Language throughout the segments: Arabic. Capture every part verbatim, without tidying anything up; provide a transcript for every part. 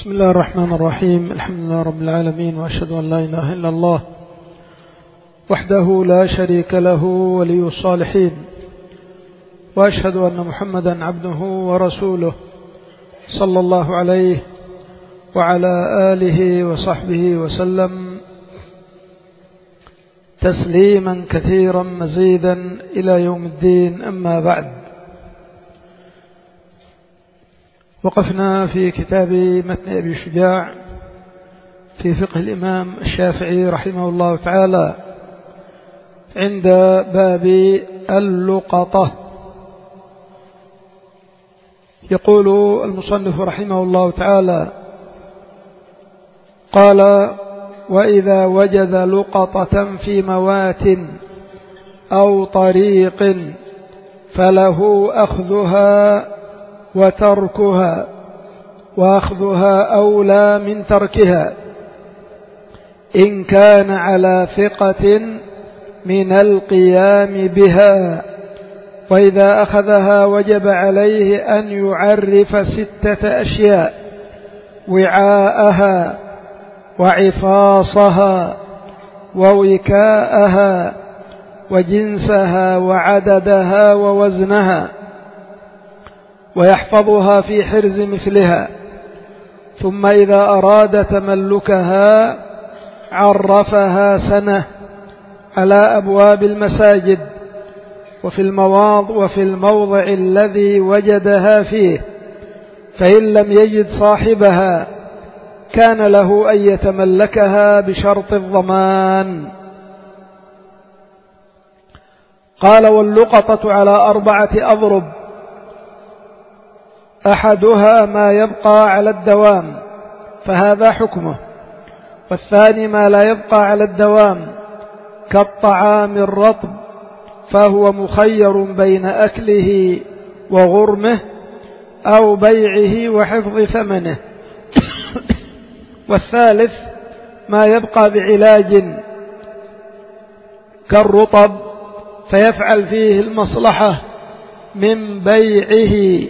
بسم الله الرحمن الرحيم. الحمد لله رب العالمين، وأشهد أن لا إله إلا الله وحده لا شريك له ولي الصالحين، وأشهد أن محمدا عبده ورسوله صلى الله عليه وعلى آله وصحبه وسلم تسليما كثيرا مزيدا إلى يوم الدين. أما بعد، وقفنا في كتاب متن أبي شجاع في فقه الإمام الشافعي رحمه الله تعالى عند باب اللقطة. يقول المصنف رحمه الله تعالى: قال: وإذا وجد لقطة في موات أو طريق فله أخذها وتركها، وأخذها أولى من تركها إن كان على ثقة من القيام بها. وإذا أخذها وجب عليه أن يعرف ستة أشياء: وعاءها، وعفاصها، ووكاءها، وجنسها، وعددها، ووزنها، ويحفظها في حرز مثلها. ثم إذا أراد تملكها عرفها سنة على أبواب المساجد وفي المواضع وفي الموضع الذي وجدها فيه، فإن لم يجد صاحبها كان له أن يتملكها بشرط الضمان. قال: واللقطة على أربعة أضرب: أحدها ما يبقى على الدوام فهذا حكمه، والثاني ما لا يبقى على الدوام كالطعام الرطب فهو مخير بين أكله وغرمه أو بيعه وحفظ ثمنه. والثالث ما يبقى بعلاج كالرطب فيفعل فيه المصلحة من بيعه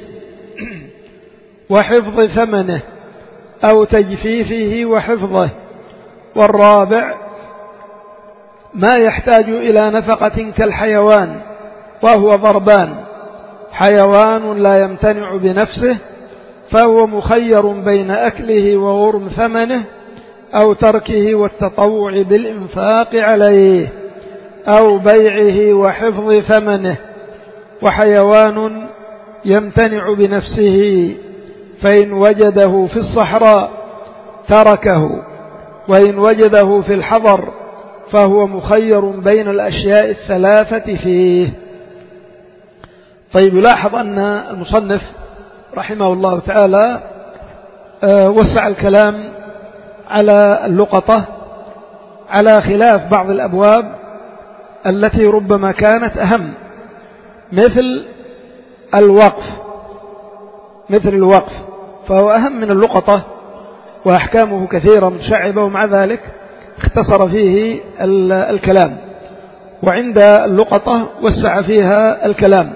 وحفظ ثمنه أو تجفيفه وحفظه. والرابع ما يحتاج إلى نفقة كالحيوان وهو ضربان: حيوان لا يمتنع بنفسه فهو مخير بين أكله وغرم ثمنه أو تركه والتطوع بالإنفاق عليه أو بيعه وحفظ ثمنه. وحيوان يمتنع بنفسه فإن وجده في الصحراء تركه، وإن وجده في الحضر فهو مخير بين الأشياء الثلاثة فيه. طيب، يلاحظ أن المصنف رحمه الله تعالى وسع الكلام على اللقطة على خلاف بعض الأبواب التي ربما كانت أهم، مثل الوقف مثل الوقف فهو أهم من اللقطة وأحكامه كثيرة متشعبة، ومع ذلك اختصر فيه الكلام، وعند اللقطة وسع فيها الكلام،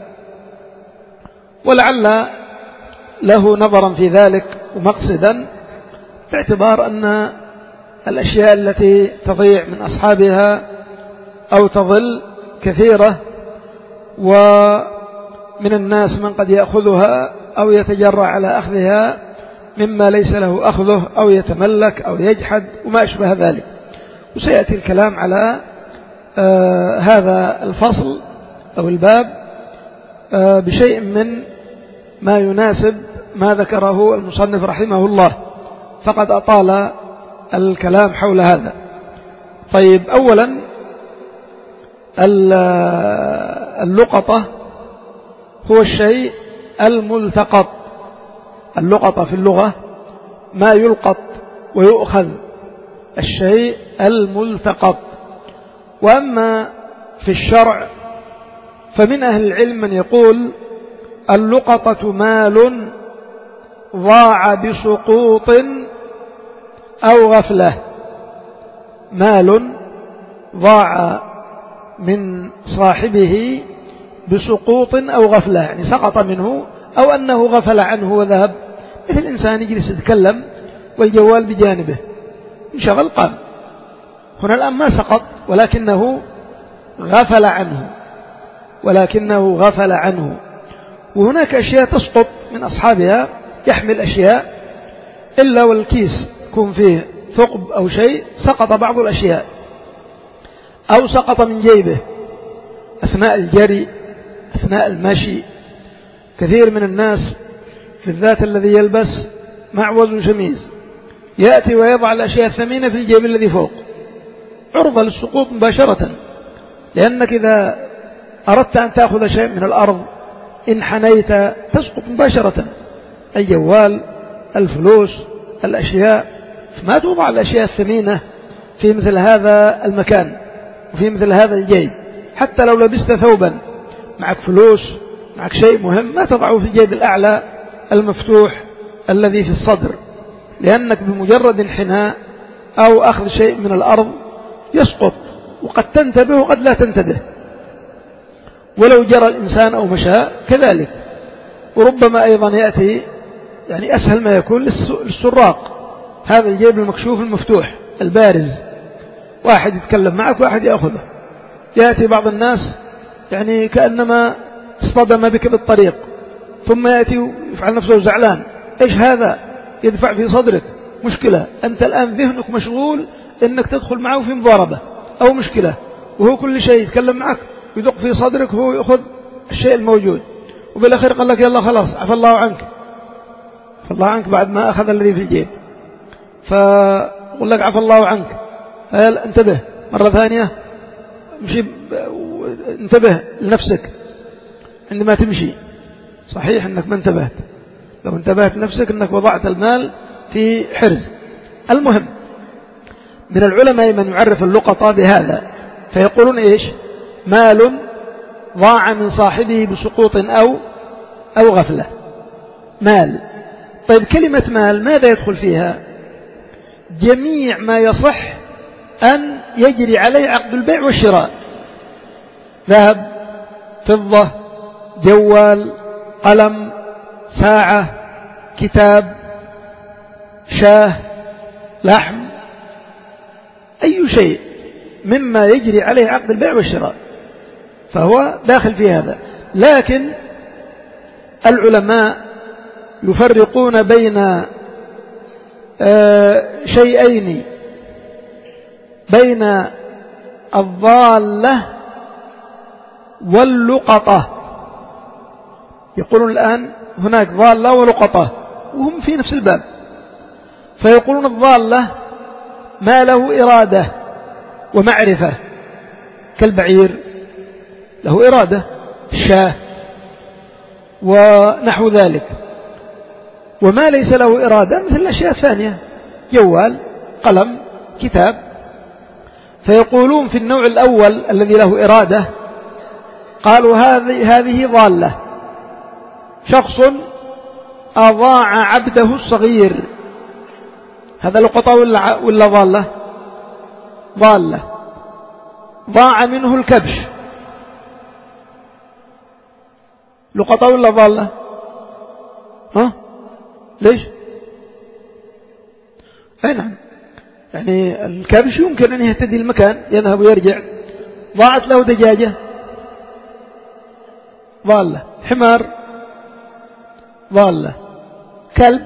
ولعل له نظرا في ذلك ومقصدا، باعتبار أن الأشياء التي تضيع من أصحابها أو تضل كثيرة، ومن الناس من قد يأخذها أو يتجرع على أخذها مما ليس له أخذه أو يتملك أو يجحد وما أشبه ذلك. وسيأتي الكلام على آه هذا الفصل أو الباب آه بشيء من ما يناسب ما ذكره المصنف رحمه الله، فقد أطال الكلام حول هذا. طيب، أولا اللقطة هو الشيء الملتقط. اللقطة في اللغة ما يلقط ويؤخذ، الشيء الملتقط. وأما في الشرع فمن أهل العلم من يقول: اللقطة مال ضاع بسقوط أو غفلة، مال ضاع من صاحبه بسقوط أو غفلة، يعني سقط منه أو أنه غفل عنه وذهب مثل الإنسان يجلس يتكلم والجوال بجانبه، انشغل قام. هنا الآن ما سقط ولكنه غفل عنه ولكنه غفل عنه وهناك أشياء تسقط من أصحابها، يحمل أشياء إلا والكيس يكون فيه ثقب أو شيء، سقط بعض الأشياء أو سقط من جيبه أثناء الجري أثناء المشي. كثير من الناس بالذات الذي يلبس معوز وشميز يأتي ويضع الأشياء الثمينة في الجيب الذي فوق، عرضة للسقوط مباشرة، لأنك إذا أردت أن تأخذ شيء من الأرض إن حنيت تسقط مباشرة، الجوال، الفلوس، الأشياء، فما توضع الأشياء الثمينة في مثل هذا المكان وفي مثل هذا الجيب. حتى لو لبست ثوبا معك فلوس معك شيء مهم ما تضعه في الجيب الأعلى المفتوح الذي في الصدر، لأنك بمجرد انحناء أو أخذ شيء من الأرض يسقط، وقد تنتبه وقد لا تنتبه، ولو جرى الإنسان أو مشى كذلك. وربما أيضا يأتي يعني أسهل ما يكون للسراق هذا الجيب المكشوف المفتوح البارز، واحد يتكلم معك واحد يأخذه. يأتي بعض الناس يعني كأنما اصطدم بك بالطريق ثم يأتي ويفعل نفسه زعلان، إيش هذا؟ يدفع في صدرك مشكلة، أنت الآن ذهنك مشغول إنك تدخل معه في مضاربة أو مشكلة، وهو كل شيء يتكلم معك يدق في صدرك وهو يأخذ الشيء الموجود، وبالأخير قال لك يلا خلاص عفى الله عنك، عفى الله عنك بعد ما أخذ الذي في الجيب، فقل لك عفى الله عنك، انتبه مرة ثانية، مشي انتبه لنفسك عندما تمشي. صحيح أنك ما انتبهت، لو انتبهت نفسك أنك وضعت المال في حرز. المهم من العلماء من يعرف اللقطة بهذا فيقولون إيش؟ مال ضاع من صاحبه بسقوط أو أو غفلة. مال. طيب كلمة مال ماذا يدخل فيها؟ جميع ما يصح أن يجري عليه عقد البيع والشراء، ذهب، فضة، جوال، قلم، ساعة، كتاب، شاه، لحم، أي شيء مما يجري عليه عقد البيع والشراء فهو داخل في هذا. لكن العلماء يفرقون بين شيئين، بين الضالة واللقطة. يقولون الآن هناك ضالة ولقطة وهم في نفس الباب، فيقولون الضالة ما له إرادة ومعرفة كالبعير له إرادة، الشاه ونحو ذلك. وما ليس له إرادة مثل الأشياء الثانية، جوال، قلم، كتاب. فيقولون في النوع الأول الذي له إرادة قالوا هذه هذه ضالة، شخص أضاع عبده الصغير، هذا لقطة ولا ولا ضالة؟ ضالة. ضاع منه الكبش، لقطة ولا ضالة؟ ها؟ ليش؟ أي نعم، يعني الكبش يمكن أن يهتدي المكان يذهب ويرجع. ضاعت له دجاجة، ضالة. حمار، ضالة. كلب،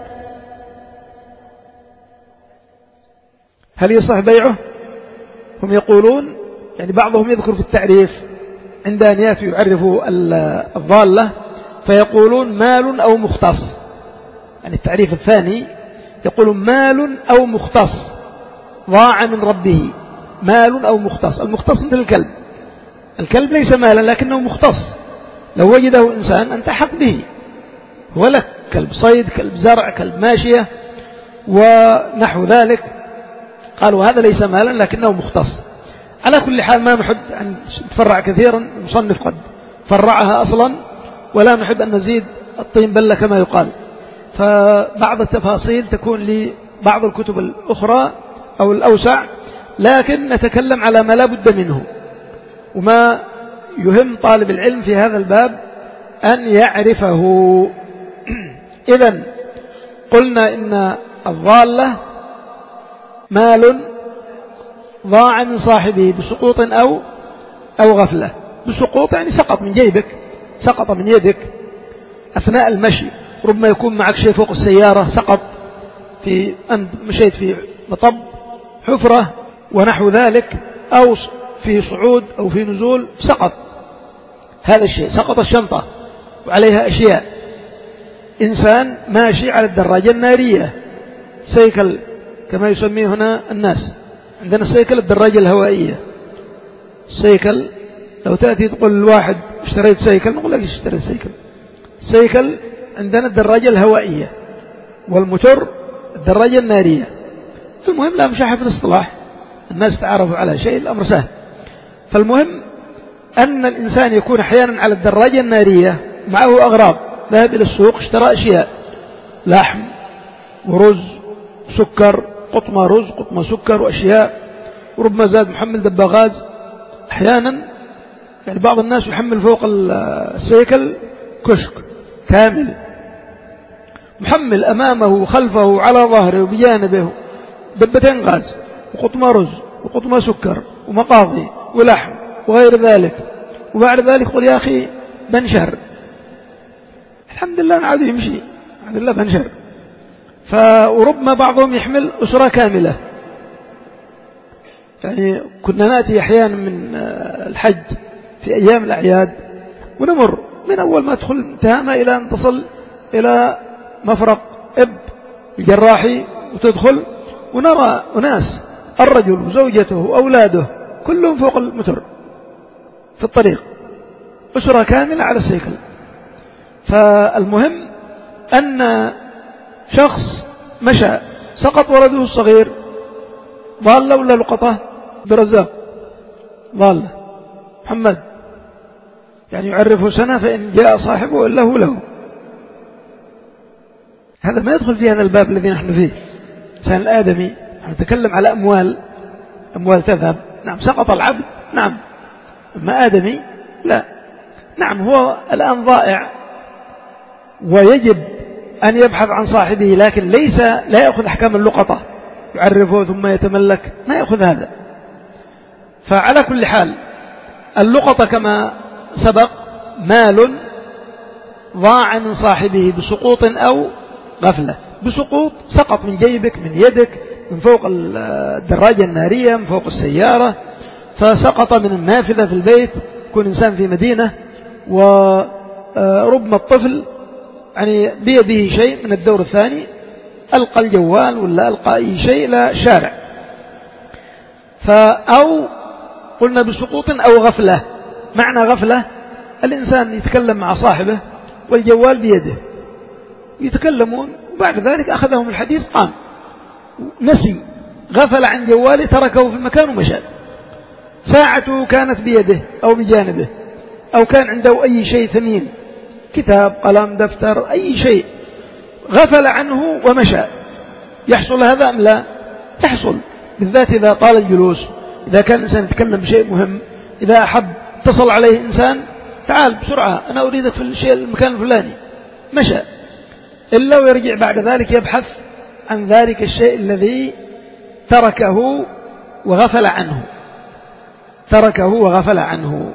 هل يصح بيعه؟ هم يقولون يعني بعضهم يذكر في التعريف عند أن يأتي يعرفوا الضالة فيقولون مال أو مختص، يعني التعريف الثاني يقولون مال أو مختص، ضاع من ربه، مال أو مختص. المختص مثل الكلب، الكلب ليس مالا لكنه مختص، لو وجده إنسان أنت حق به، هو لك، كلب صيد، كلب زرع، كلب ماشية ونحو ذلك. قالوا هذا ليس مالا لكنه مختص. على كل حال ما نحب أن نتفرع كثيرا، المصنف قد فرعها أصلا ولا نحب أن نزيد الطين بلة كما يقال، فبعض التفاصيل تكون لبعض الكتب الأخرى أو الأوسع، لكن نتكلم على ما لا بد منه. وما يهم طالب العلم في هذا الباب أن يعرفه. إذن قلنا إن الضالة مال ضاع من صاحبه بسقوط أو أو غفلة. بسقوط يعني سقط من جيبك، سقط من يدك أثناء المشي، ربما يكون معك شيء فوق السيارة سقط في أنت مشيت في مطب حفرة ونحو ذلك، أو في صعود أو في نزول سقط هذا الشيء، سقط الشنطة وعليها أشياء. إنسان ماشي على الدراجة النارية، سيكل كما يسميه هنا الناس، عندنا السيكل الدراجة الهوائية. السيكل لو تأتي تقول الواحد اشتريت سيكل، نقول لك اشتريت سيكل. السيكل عندنا الدراجة الهوائية، والموتور الدراجة النارية. المهم لا مشاحة في الاصطلاح، الناس تعرفوا على شيء، الأمر سهل. فالمهم أن الإنسان يكون أحيانا على الدراجة النارية معه أغراض، ذهب إلى السوق اشترى أشياء، لحم ورز سكر، قطمة رز قطمة سكر وأشياء، وربما زاد محمل دباغاز. أحيانا يعني بعض الناس يحمل فوق السيكل كشك كامل، محمل أمامه وخلفه على ظهره وبجانبه دبتين غاز وقطمة رز وقطمة سكر ومقاضي ولحم وغير ذلك. وبعد ذلك يقول يا أخي بنشر، الحمد لله نعود يمشي، الحمد لله بنشر. فربما بعضهم يحمل أسرة كاملة. يعني كنا نأتي أحيانا من الحج في أيام الأعياد ونمر من أول ما تدخل تهامة إلى أن تصل إلى مفرق إب الجراحي وتدخل، ونرى أناس الرجل وزوجته وأولاده كلهم فوق المتر في الطريق، أسرة كاملة على السيكل. فالمهم أن شخص مشى سقط ولده الصغير، ضالة ولا لقطة؟ برزاق ضالة محمد، يعني يعرفه سنة فإن جاء صاحبه إلا هو له. هذا ما يدخل في هذا الباب الذي نحن فيه. إنسان الآدمي نتكلم على أموال، أموال تذهب، نعم سقط العبد، نعم، أما آدمي لا. نعم هو الآن ضائع ويجب أن يبحث عن صاحبه، لكن ليس لا يأخذ أحكام اللقطة يعرفه ثم يتملك، ما يأخذ هذا. فعلى كل حال اللقطة كما سبق مال ضاع من صاحبه بسقوط أو غفلة. بسقوط سقط من جيبك، من يدك، من فوق الدراجة النارية، من فوق السيارة، فسقط من النافذة في البيت. يكون إنسان في مدينة وربما الطفل يعني بيده شيء من الدور الثاني، ألقى الجوال ولا ألقى أي شيء إلى شارع. أو قلنا بسقوط أو غفلة. معنى غفلة الإنسان يتكلم مع صاحبه والجوال بيده، يتكلمون وبعد ذلك أخذهم الحديث قام، نسي، غفل عن جواله، تركه في المكان ومشى. ساعته كانت بيده أو بجانبه، أو كان عنده أي شيء ثمين، كتاب قلم دفتر أي شيء، غفل عنه ومشى. يحصل هذا أم لا؟ يحصل، بالذات إذا طال الجلوس، إذا كان الإنسان يتكلم بشيء مهم، إذا أحب اتصل عليه إنسان تعال بسرعة أنا أريدك في الشيء المكان الفلاني، مشى، إلا ويرجع بعد ذلك يبحث عن ذلك الشيء الذي تركه وغفل عنه، تركه وغفل عنه.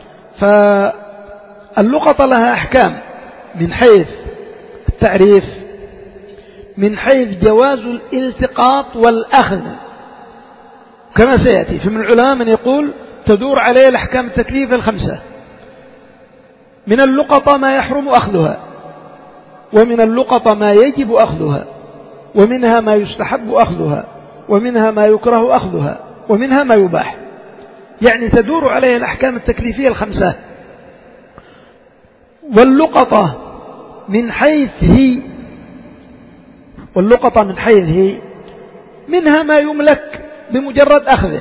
فاللقطة لها أحكام من حيث التعريف، من حيث جواز الالتقاط والأخذ، كما سيأتي. فمن العلماء من يقول تدور عليه الأحكام التكليف الخمسة. من اللقطة ما يحرم أخذها، ومن اللقطة ما يجب أخذها، ومنها ما يستحب أخذها، ومنها ما يكره أخذها، ومنها ما يباح. يعني تدور عليه الأحكام التكليفية الخمسة. واللقطة من حيث هي، واللقطة من حيث هي منها ما يملك بمجرد أخذه،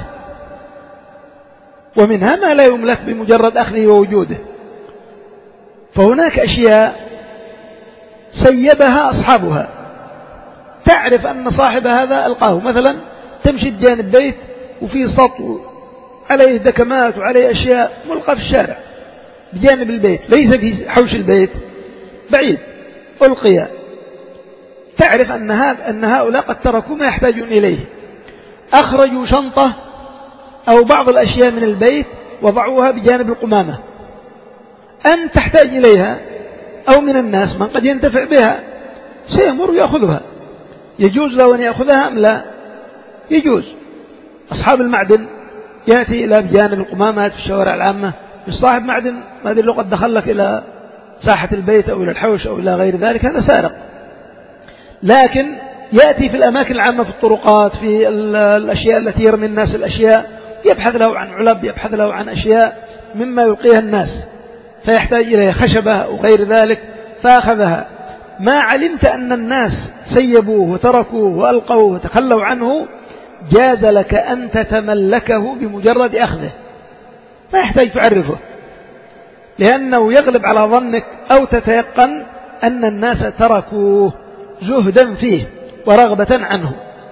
ومنها ما لا يملك بمجرد أخذه ووجوده. فهناك أشياء سيبها أصحابها، تعرف أن صاحب هذا ألقاه. مثلا تمشي جانب بيت وفي سطل عليه دكمات وعليه أشياء ملقى في الشارع بجانب البيت، ليس في حوش البيت، بعيد، ألقي. تعرف أن, هذا أن هؤلاء قد تركوا ما يحتاجون إليه، أخرجوا شنطة أو بعض الأشياء من البيت وضعوها بجانب القمامة، أن تحتاج إليها أو من الناس من قد ينتفع بها سيمر يأخذها، يجوز له أن يأخذها أم لا؟ يجوز. أصحاب المعدن يأتي إلى بجانب القمامات في الشوارع العامة، الصاحب معدن ما أدري لو قد دخل لك إلى ساحة البيت أو إلى الحوش أو إلى غير ذلك هذا سارق. لكن يأتي في الأماكن العامة في الطرقات في الأشياء التي يرمي الناس الأشياء، يبحث له عن علب، يبحث له عن أشياء مما يلقيها الناس فيحتاج إليها خشبة أو غير ذلك فأخذها. ما علمت أن الناس سيبوه وتركوه وألقوه وتخلوا عنه جاز لك أن تتملكه بمجرد أخذه، ما يحتاج تعرفه، لأنه يغلب على ظنك أو تتيقن أن الناس تركوه زهدا فيه ورغبة عنه.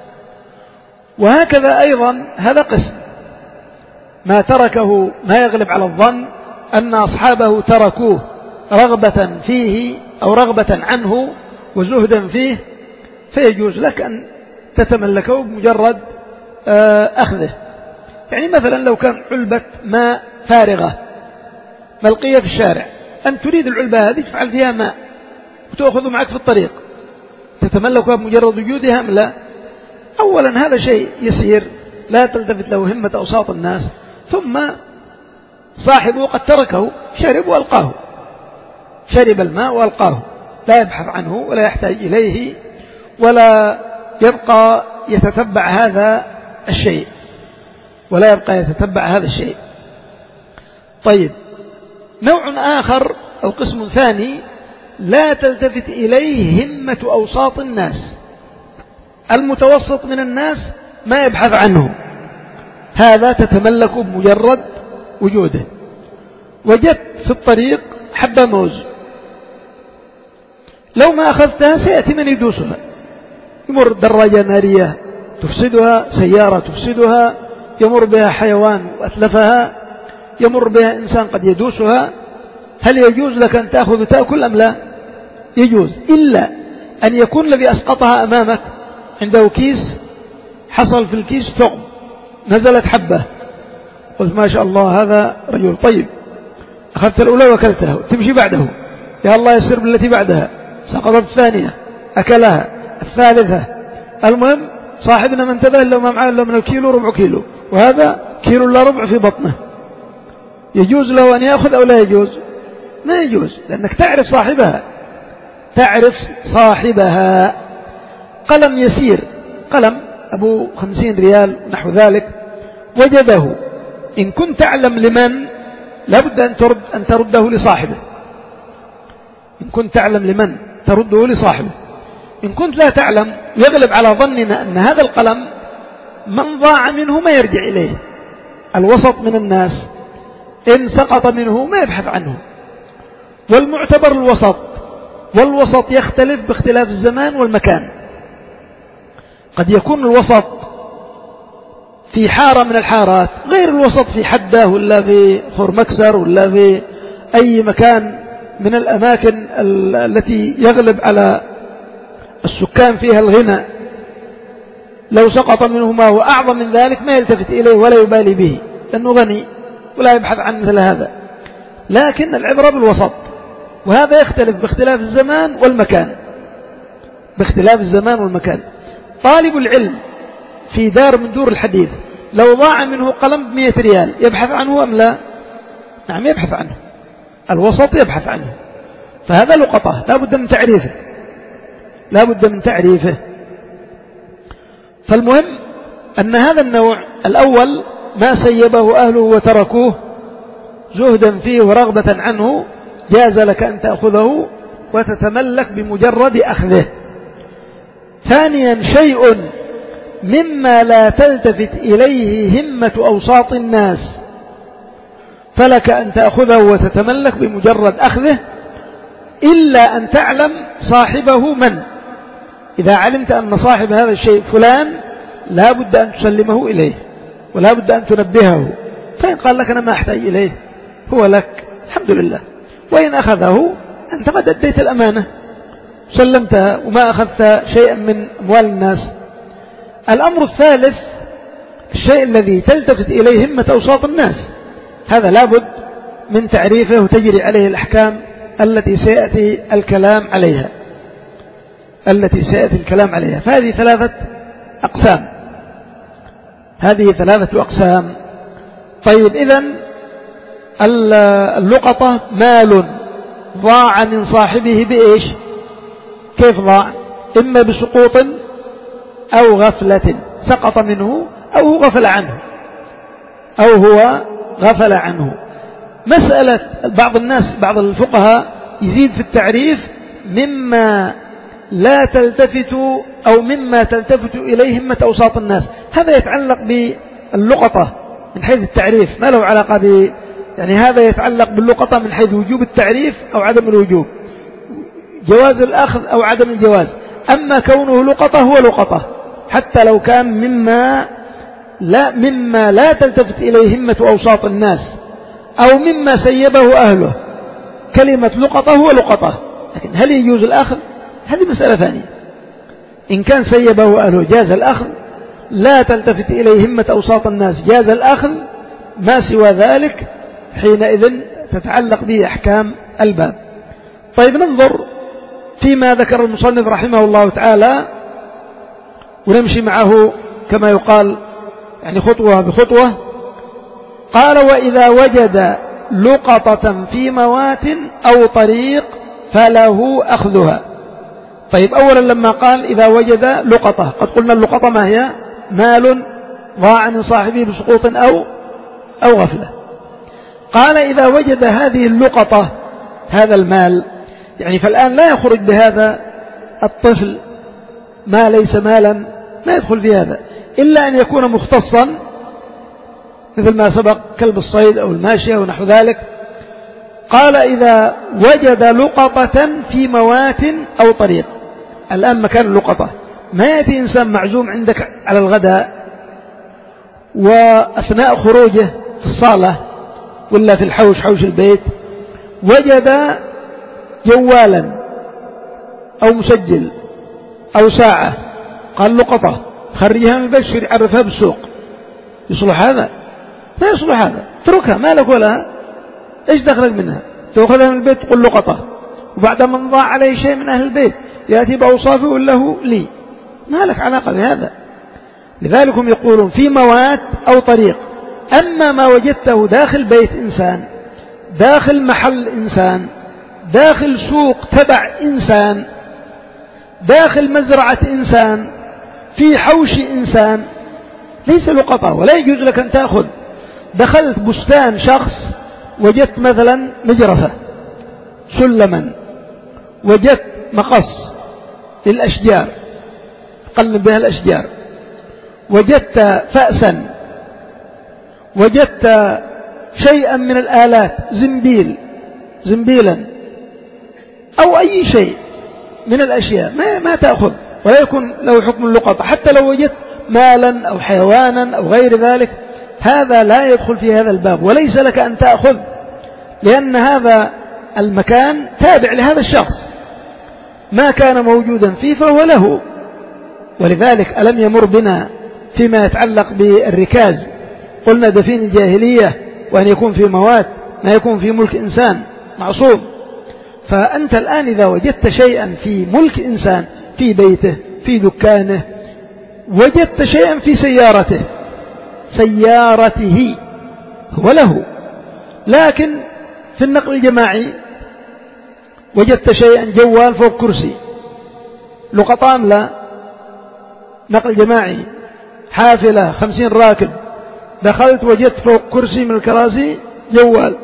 وهكذا أيضا هذا قسم، ما تركه ما يغلب على الظن أن أصحابه تركوه رغبة فيه أو رغبة عنه وزهدا فيه، فيجوز لك أن تتملكه بمجرد أخذه. يعني مثلا لو كان علبة ماء فارغة ملقية في الشارع، أن تريد العلبة هذه تفعل فيها ماء وتأخذ معك في الطريق، تتملكها بمجرد وجودها أم لا؟ أولا هذا شيء يسير لا تلتفت له همة أوساط الناس، ثم صاحبه قد تركه شرب وألقاه، شرب الماء وألقاه، لا يبحث عنه ولا يحتاج إليه ولا يبقى يتتبع هذا الشيء ولا يبقى يتتبع هذا الشيء. طيب، نوع آخر أو قسم ثاني لا تلتفت إليه همة أوساط الناس، المتوسط من الناس ما يبحث عنه، هذا تتملك بمجرد وجوده. وجدت في الطريق حبة موز، لو ما أخذتها سيأتي من يدوسها، يمر دراجة نارية تفسدها، سيارة تفسدها، يمر بها حيوان وأتلفها، يمر بها إنسان قد يدوسها، هل يجوز لك أن تأخذ وتأكل أم لا؟ يجوز، إلا أن يكون الذي أسقطها أمامك عنده كيس، حصل في الكيس ثقب، نزلت حبة، قلت ما شاء الله هذا رجل طيب، أخذت الأولى وأكلتها، تمشي بعده، يا الله يسر بالتي بعدها، سقطت الثانية أكلها، الثالثة، المهم صاحبنا من انتبه لو ما معه إلا من الكيلو ربع كيلو، وهذا كيلو لا ربع في بطنه، يجوز له أن يأخذ أو لا يجوز؟ ما يجوز، لأنك تعرف صاحبها، تعرف صاحبها. قلم يسير، قلم أبو خمسين ريال نحو ذلك، وجده، إن كنت تعلم لمن لابد أن ترد أن ترده لصاحبه، إن كنت تعلم لمن ترده لصاحبه، إن كنت لا تعلم يغلب على ظننا أن هذا القلم من ضاع منه ما يرجع إليه، الوسط من الناس إن سقط منه ما يبحث عنه، والمعتبر الوسط، والوسط يختلف باختلاف الزمان والمكان، قد يكون الوسط في حارة من الحارات غير الوسط في حدة ولا في خرمكسر ولا في أي مكان من الأماكن التي يغلب على السكان فيها الغنى، لو سقط منه ما هو أعظم من ذلك ما يلتفت إليه ولا يبالي به لأنه غني ولا يبحث عن مثل هذا، لكن العبرة بالوسط، وهذا يختلف باختلاف الزمان والمكان، باختلاف الزمان والمكان. طالب العلم في دار من دور الحديث لو ضاع منه قلم بمئة ريال يبحث عنه أم لا؟ نعم يبحث عنه، الوسط يبحث عنه، فهذا لقطة لا بد من تعريفه، لا بد من تعريفه. فالمهم أن هذا النوع الأول ما سيبه أهله وتركوه زهدا فيه ورغبة عنه جاز لك أن تأخذه وتتملك بمجرد أخذه. ثانيا، شيء مما لا تلتفت إليه همة أوساط الناس فلك أن تأخذه وتتملك بمجرد أخذه، إلا أن تعلم صاحبه من. إذا علمت أن صاحب هذا الشيء فلان لا بد أن تسلمه إليه ولا بد أن تنبهه، فإن قال لك أنا ما أحتاج إليه هو لك الحمد لله، وإن أخذه أنت قد أديت الأمانة سلمتها وما أخذت شيئا من أموال الناس. الأمر الثالث الشيء الذي تلتفت إليه همة أوساط الناس، هذا لابد من تعريفه وتجري عليه الأحكام التي سيأتي الكلام عليها التي سيأتي الكلام عليها فهذه ثلاثة أقسام هذه ثلاثة أقسام. طيب إذن اللقطة مال ضاع من صاحبه بإيش؟ كيف ضاع؟ إما بسقوط أو غفلة، سقط منه أو هو غفل عنه أو هو غفل عنه. مسألة بعض الناس بعض الفقهاء يزيد في التعريف مما لا تلتفت أو مما تلتفت إليه همة أوساط الناس، هذا يتعلق باللقطة من حيث التعريف، ما له علاقة ب يعني هذا يتعلق باللقطة من حيث وجوب التعريف أو عدم الوجوب، جواز الأخذ أو عدم الجواز. أما كونه لقطة هو لقطة حتى لو كان مما لا مما لا تلتفت إليه همة أوساط الناس أو مما سيبه أهله. كلمة لقطة هو لقطة، لكن هل يجوز الأخذ؟ هذه مسألة ثانية. إن كان سيبه أهله جاز الأخذ، لا تلتفت إليه همة أوساط الناس جاز الأخذ، ما سوى ذلك حينئذ تتعلق به أحكام الباب. طيب ننظر فيما ذكر المصنف رحمه الله تعالى ونمشي معه كما يقال يعني خطوة بخطوة. قال: وإذا وجد لقطة في موات أو طريق فله أخذها. طيب أولا لما قال إذا وجد لقطة، قد قلنا اللقطة ما هي؟ مال ضاع من صاحبه بسقوط أو أو غفلة. قال إذا وجد هذه اللقطة هذا المال، يعني فالآن لا يخرج بهذا الطفل ما ليس مالا، ما يدخل في هذا إلا أن يكون مختصا مثل ما سبق كلب الصيد أو الماشية ونحو ذلك. قال إذا وجد لقطة في موات أو طريق. الآن مكان اللقطة، ما يأتي إنسان معزوم عندك على الغداء وأثناء خروجه في الصالة ولا في الحوش حوش البيت وجد جوالا أو مسجل أو ساعة، قال لقطة، خرجها من البيت يعرفها بالسوق، يصلح هذا؟ لا يصلح هذا، اتركها، ما لك ولا إيش دخلك منها؟ تأخذها من البيت تقول لقطة، وبعد ما ضاع عليه شيء من أهل البيت يأتي بأوصافه وله لي، ما لك علاقة بهذا. لذلك هم يقولون في موات أو طريق. أما ما وجدته داخل بيت إنسان، داخل محل إنسان، داخل سوق تبع إنسان، داخل مزرعة إنسان، في حوش إنسان، ليس لقطة ولا يجوز لك أن تأخذ. دخلت بستان شخص وجدت مثلا مجرفة، سلما، وجدت مقص للأشجار قلب بها الأشجار، وجدت فأسا، وجدت شيئا من الآلات، زنبيل زنبيلا أو أي شيء من الأشياء، ما, ما تأخذ ولا يكون له حكم اللقطة. حتى لو وجدت مالا أو حيوانا أو غير ذلك هذا لا يدخل في هذا الباب، وليس لك أن تأخذ، لأن هذا المكان تابع لهذا الشخص، ما كان موجودا فيه فهو له. ولذلك ألم يمر بنا فيما يتعلق بالركاز قلنا دفين الجاهلية وأن يكون في موات، ما يكون في ملك إنسان معصوم. فأنت الآن إذا وجدت شيئا في ملك إنسان، في بيته، في دكانه، وجدت شيئا في سيارته سيارته هو له، لكن في النقل الجماعي وجدت شيئا جوال فوق كرسي، لقطان لا، نقل جماعي حافلة خمسين راكب، دخلت وجدت فوق كرسي من الكراسي جوال،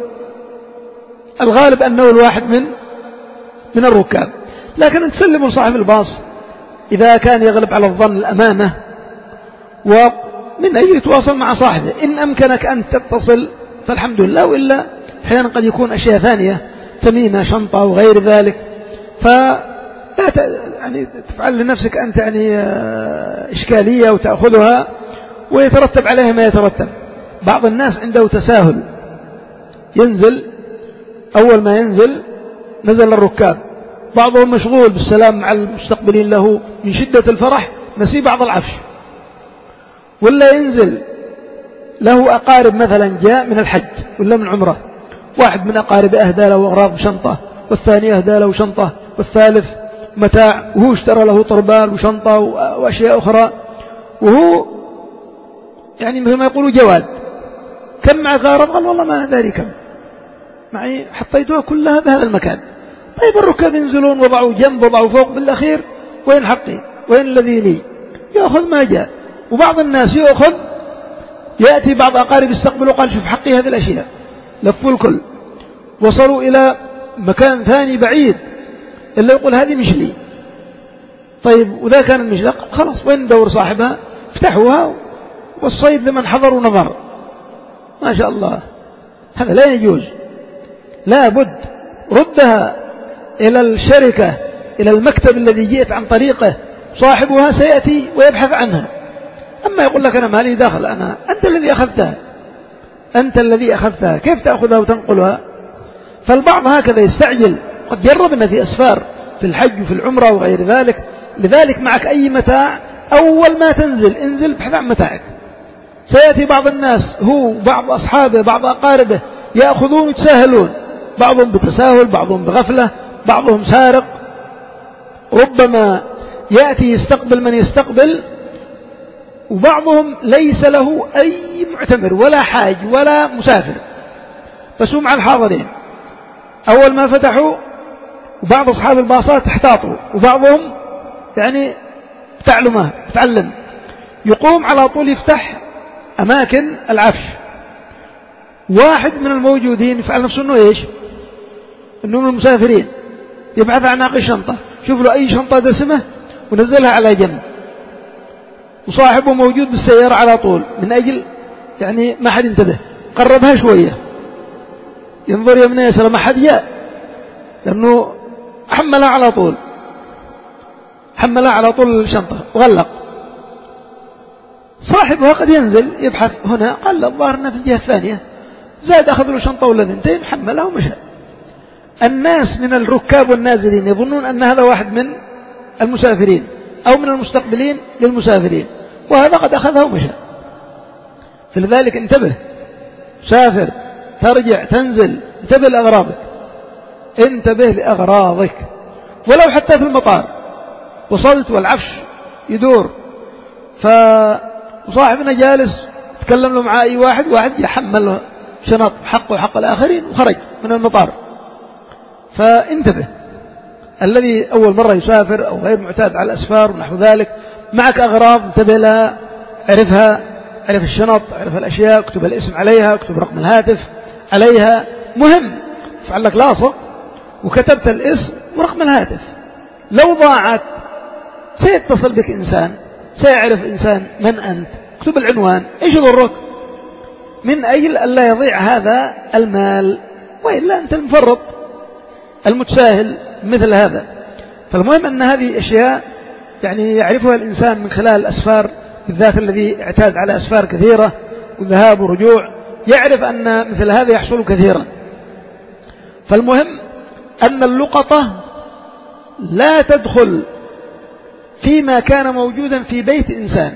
الغالب أنه الواحد من من الركاب، لكن أن تسلم لصاحب الباص إذا كان يغلب على الظن الأمانة، ومن أجل يتواصل مع صاحبه. إن أمكنك أن تتصل فالحمد لله، وإلا أحيانا قد يكون أشياء ثانية، ثمينة، شنطة وغير ذلك، فلا يعني تفعل لنفسك أنت يعني إشكالية وتأخذها ويترتب عليها ما يترتب. بعض الناس عنده تساهل، ينزل أول ما ينزل نزل الركاب بعضهم مشغول بالسلام مع المستقبلين له من شدة الفرح نسي بعض العفش، ولا ينزل له أقارب مثلا جاء من الحج ولا من عمره، واحد من أقارب أهدى له أغراض شنطة، والثاني أهدى له شنطة، والثالث متاع، وهو اشترى له طربال وشنطة وأشياء أخرى، وهو يعني مثل ما يقولوا جواد. كم معك غارب؟ قال والله ما داري كم معي، حطيتها كلها بهذا المكان. طيب الركاب ينزلون وضعوا جنب وضعوا فوق، بالأخير وين حقي وين الذي لي؟ يأخذ ما جاء. وبعض الناس يأخذ، يأتي بعض أقارب يستقبلوا قال شوف حقي هذه الأشياء، لفوا الكل، وصلوا إلى مكان ثاني بعيد إلا يقول هذه مش لي. طيب وذا كان المشلق خلاص وين ندور صاحبها؟ افتحوها والصيد لمن حضر ونظر. ما شاء الله، هذا لا يجوز، لا بد ردها إلى الشركة، إلى المكتب الذي جئت عن طريقه، صاحبها سيأتي ويبحث عنها. أما يقول لك أنا ما لي داخل، أنا أنت الذي أخذتها، أنت الذي أخذتها، كيف تأخذها وتنقلها؟ فالبعض هكذا يستعجل، قد جربنا في أسفار في الحج وفي العمرة وغير ذلك. لذلك معك أي متاع أول ما تنزل انزل بحث عن متاعك. سيأتي بعض الناس هو بعض أصحابه بعض أقاربه يأخذون ويتساهلون، بعضهم بتساهل بعضهم بغفلة بعضهم سارق، ربما يأتي يستقبل من يستقبل، وبعضهم ليس له أي معتمر ولا حاج ولا مسافر، بس هم مع الحاضرين. أول ما فتحوا وبعض أصحاب الباصات احتاطوا، وبعضهم يعني تعلمه تعلم يقوم على طول يفتح أماكن العفش. واحد من الموجودين يفعل نفسه أنه إيش؟ أنه من المسافرين، يبحث عن ناقي شنطة، شوف له أي شنطة دسمة ونزلها على جنب، وصاحبه موجود بالسيارة على طول، من أجل يعني ما حد ينتبه، قربها شوية ينظر يمنى يسار ما حد جاء، لأنه حملها على طول حملها على طول الشنطة وغلق. صاحبها قد ينزل يبحث هنا، قال الظاهرنا في الجهة الثانية، زاد أخذ له شنطة ولا ثنتين حملها ومشى. الناس من الركاب والنازلين يظنون أن هذا واحد من المسافرين أو من المستقبلين للمسافرين، وهذا قد أخذها ومشى. فلذلك انتبه، سافر ترجع تنزل، انتبه لأغراضك، انتبه لأغراضك. ولو حتى في المطار وصلت والعفش يدور، فصاحبنا جالس تكلم له مع أي واحد، واحد يحمل شنط حقه وحق الآخرين وخرج من المطار. فانتبه، الذي أول مرة يسافر أو غير معتاد على الأسفار ونحو ذلك، معك أغراض انتبه لها، عرفها، عرف الشنط، عرف الأشياء، اكتب الاسم عليها، اكتب رقم الهاتف عليها، مهم فعل لك لاصق وكتبت الاسم ورقم الهاتف. لو ضاعت سيتصل بك إنسان، سيعرف إنسان من أنت، اكتب العنوان، ايش يضرك؟ من أجل ألا يضيع هذا المال، وإلا أنت المفرط المتساهل مثل هذا. فالمهم أن هذه أشياء يعني يعرفها الإنسان من خلال الأسفار، بالذات الذي اعتاد على أسفار كثيرة وذهاب ورجوع، يعرف أن مثل هذا يحصل كثيرا. فالمهم أن اللقطة لا تدخل فيما كان موجودا في بيت إنسان.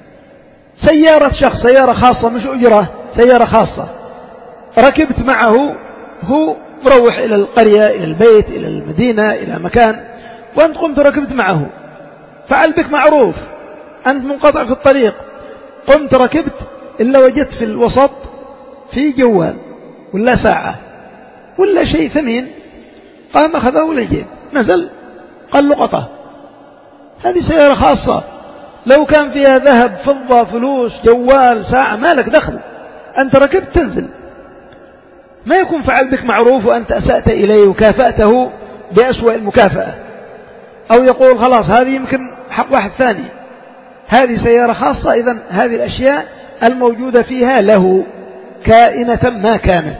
سيارة شخص، سيارة خاصة مش أجرة، سيارة خاصة، ركبت معه، هو مروح إلى القرية إلى البيت إلى المدينة إلى مكان، وأنت قمت ركبت معه، فعل بك معروف، أنت منقطع في الطريق، قمت ركبت إلا وجدت في الوسط في جوال ولا ساعة ولا شيء ثمين، قام أخذه ولجيب نزل قال لقطة. هذه سيارة خاصة، لو كان فيها ذهب فضة فلوس جوال ساعة ما لك دخل، أنت ركبت تنزل. ما يكون فعل بك معروف وأنت أسأت إليه وكافأته بأسوأ المكافأة، أو يقول خلاص هذه يمكن حق واحد ثاني. هذه سيارة خاصة، إذن هذه الأشياء الموجودة فيها له كائنة ما كانت.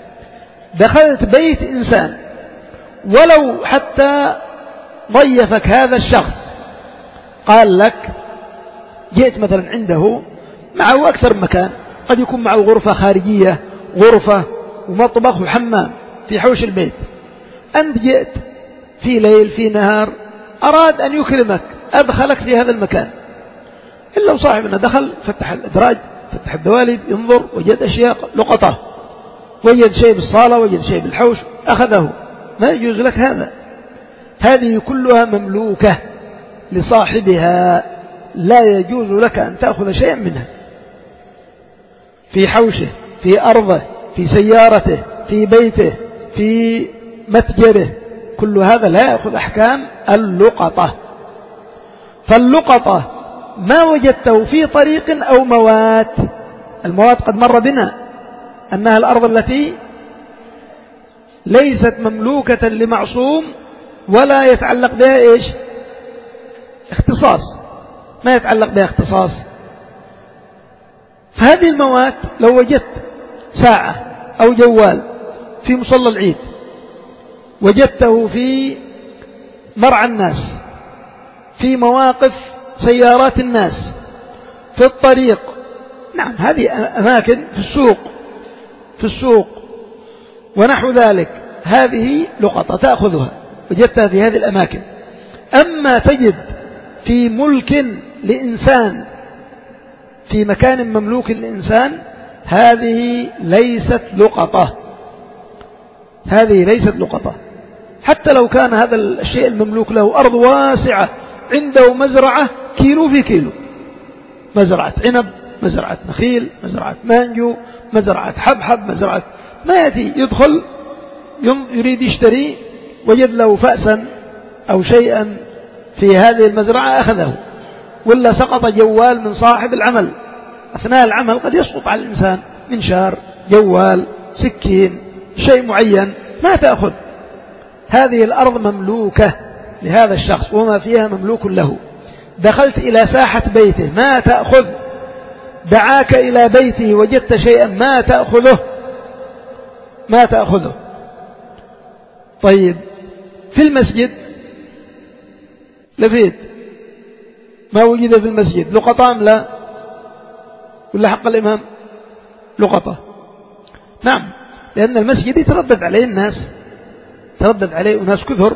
دخلت بيت إنسان ولو حتى ضيفك هذا الشخص، قال لك جئت مثلا عنده معه أكثر من مكان، قد يكون معه غرفة خارجية، غرفة ومطبخ وحمام في حوش البيت، أنت جئت في ليل في نهار أراد أن يكرمك أدخلك في هذا المكان. إلا صاحبنا دخل فتح الأدراج فتح الدواليب ينظر وجد أشياء لقطة، وجد شيء بالصالة وجد شيء بالحوش أخذه، ما يجوز لك هذا. هذه كلها مملوكة لصاحبها، لا يجوز لك أن تأخذ شيئا منها، في حوشه في أرضه في سيارته في بيته في متجره، كل هذا لا يأخذ أحكام اللقطة. فاللقطة ما وجدته في طريق أو موات، الموات قد مر بنا أنها الأرض التي ليست مملوكة لمعصوم ولا يتعلق بها إيش اختصاص، ما يتعلق بها اختصاص. فهذه الموات لو وجدت ساعة أو جوال في مصلى العيد، وجدته في مرعى الناس، في مواقف سيارات الناس، في الطريق، نعم هذه أماكن في السوق في السوق ونحو ذلك، هذه لقطة تأخذها وجدتها في هذه الأماكن. أما تجد في ملك لإنسان في مكان مملوك لإنسان، هذه ليست لقطة، هذه ليست لقطة. حتى لو كان هذا الشيء المملوك له أرض واسعة، عنده مزرعة كيلو في كيلو، مزرعة عنب مزرعة نخيل مزرعة مانجو مزرعة حبحب مزرعة، ما يأتي يدخل يريد يشتري وجد له فأسا أو شيئا في هذه المزرعة أخذه، ولا سقط جوال من صاحب العمل أثناء العمل، قد يسقط على الإنسان منشار جوال سكين شيء معين، ما تأخذ. هذه الأرض مملوكة لهذا الشخص وما فيها مملوك له. دخلت إلى ساحة بيته ما تأخذ، دعاك إلى بيته وجدت شيئا ما تأخذه ما تأخذه. طيب في المسجد لفيت ما وجد في المسجد لقطة أم لا، ولا حق الإمام لقطة؟ نعم، لأن المسجد يتردد عليه الناس، تردد عليه أناس كثر،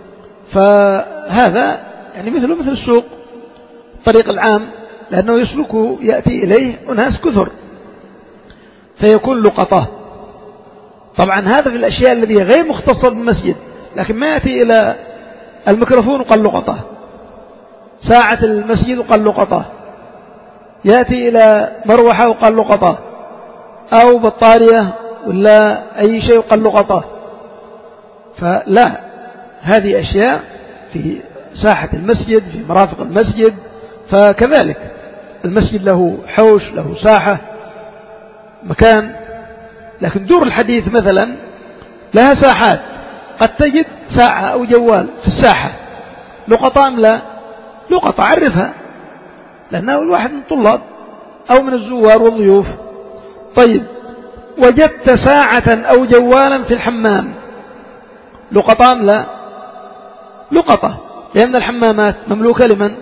فهذا يعني مثله مثل السوق الطريق العام، لأنه يسلكه يأتي إليه أناس كثر فيكون لقطة. طبعا هذا في الأشياء التي غير مختصة بالمسجد، لكن ما يأتي إلى الميكروفون وقال لقطة، ساعة المسجد وقال لقطة، يأتي إلى مروحة وقال لقطة، أو بطارية ولا أي شيء وقال لقطة. فلا، هذه أشياء في ساحة المسجد في مرافق المسجد. فكذلك المسجد له حوش له ساحة مكان، لكن دور الحديث مثلا لها ساحات، قد تجد ساعة أو جوال في الساحة لقطة أم لا؟ لقطة، عرفها، لأنه الواحد من الطلاب أو من الزوار والضيوف. طيب وجدت ساعة أو جوالا في الحمام لقطة أم لا؟ لقطة، لأن الحمامات مملوكة لمن؟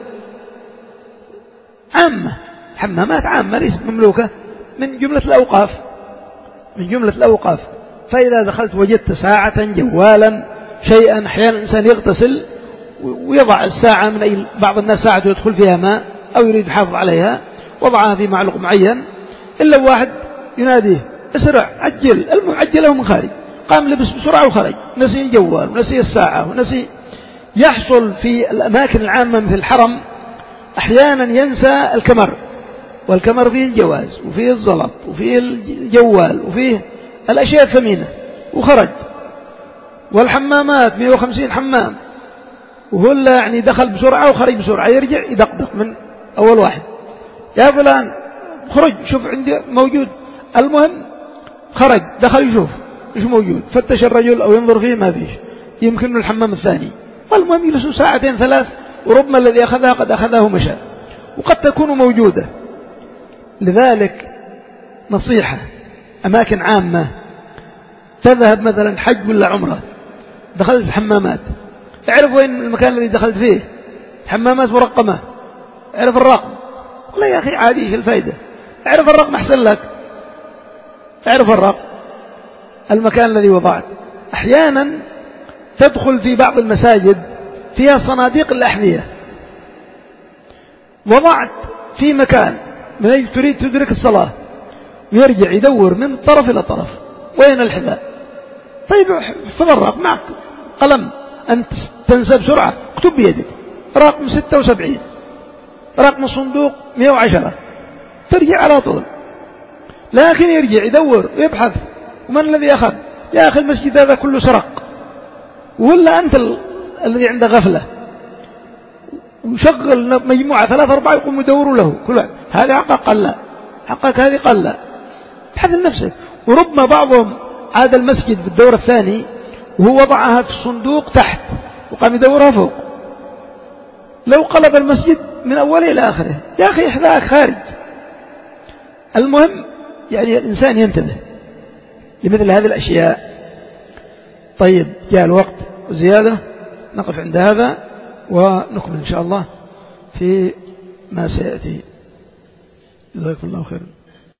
عامة، حمامات عامة ليست مملوكة من جملة الأوقاف من جملة الأوقاف. فإذا دخلت وجدت ساعة جوالا شيئا، أحيانا الإنسان يغتسل ويضع الساعة، من أي بعض الناس ساعة يدخل فيها ماء أو يريد يحافظ عليها وضعها في معلق معين، إلا واحد يناديه اسرع عجل، المعجله من خارج، قام لبس بسرعة وخرج، نسي الجوال ونسي الساعة ونسي. يحصل في الأماكن العامة مثل الحرم أحيانا ينسى الكمر، والكمر فيه الجواز وفيه الزلط وفيه الجوال وفيه الأشياء الثمينة، وخرج. والحمامات مئة وخمسين حمام، وهو يعني دخل بسرعة وخرج بسرعة، يرجع يدقدق من أول واحد، يا فلان خرج شوف عندي موجود. المهم خرج دخل يشوف إيش موجود، فتش الرجل أو ينظر فيه ما فيش، يمكن الحمام الثاني. والمهم يجلسوا ساعتين ثلاث، وربما الذي أخذها قد أخذه مشى، وقد تكون موجودة. لذلك نصيحة، أماكن عامة تذهب مثلا حج ولا عمرة، دخلت الحمامات، اعرف وين المكان الذي دخلت فيه، حمامات مرقمة، اعرف الرقم. والله يا أخي عادي، ايش الفائدة؟ اعرف الرقم أحسن لك، اعرف الرقم المكان الذي وضعت. أحيانا تدخل في بعض المساجد فيها صناديق الأحذية، وضعت في مكان من أجل تريد تدرك الصلاة، ويرجع يدور من طرف إلى طرف وين الحذاء. طيب تفرق معك قلم أنت تنسى بسرعة، اكتب بيدك رقم ستة وسبعين، رقم الصندوق مئة وعشرة، ترجع على طول. لكن يرجع يدور ويبحث ومن الذي أخذ؟ يا أخي المسجد هذا كله سرق، ولا أنت الذي عنده غفلة وشغل مجموعة ثلاثة أربعة يقوموا يدوروا له كل واحد، هذا حقك قال لا، حقك هذه قال لا. ابحث لنفسك. وربما بعضهم عاد المسجد في الدور الثاني وهو وضعها في الصندوق تحت وقام يدورها فوق، لو قلب المسجد من أوله إلى آخره. يا أخي إحذاءك خارج. المهم يعني الإنسان ينتبه لمثل هذه الأشياء. طيب جاء الوقت وزيادة، نقف عند هذا ونكمل إن شاء الله في ما سيأتي. جزاكم الله خيرا.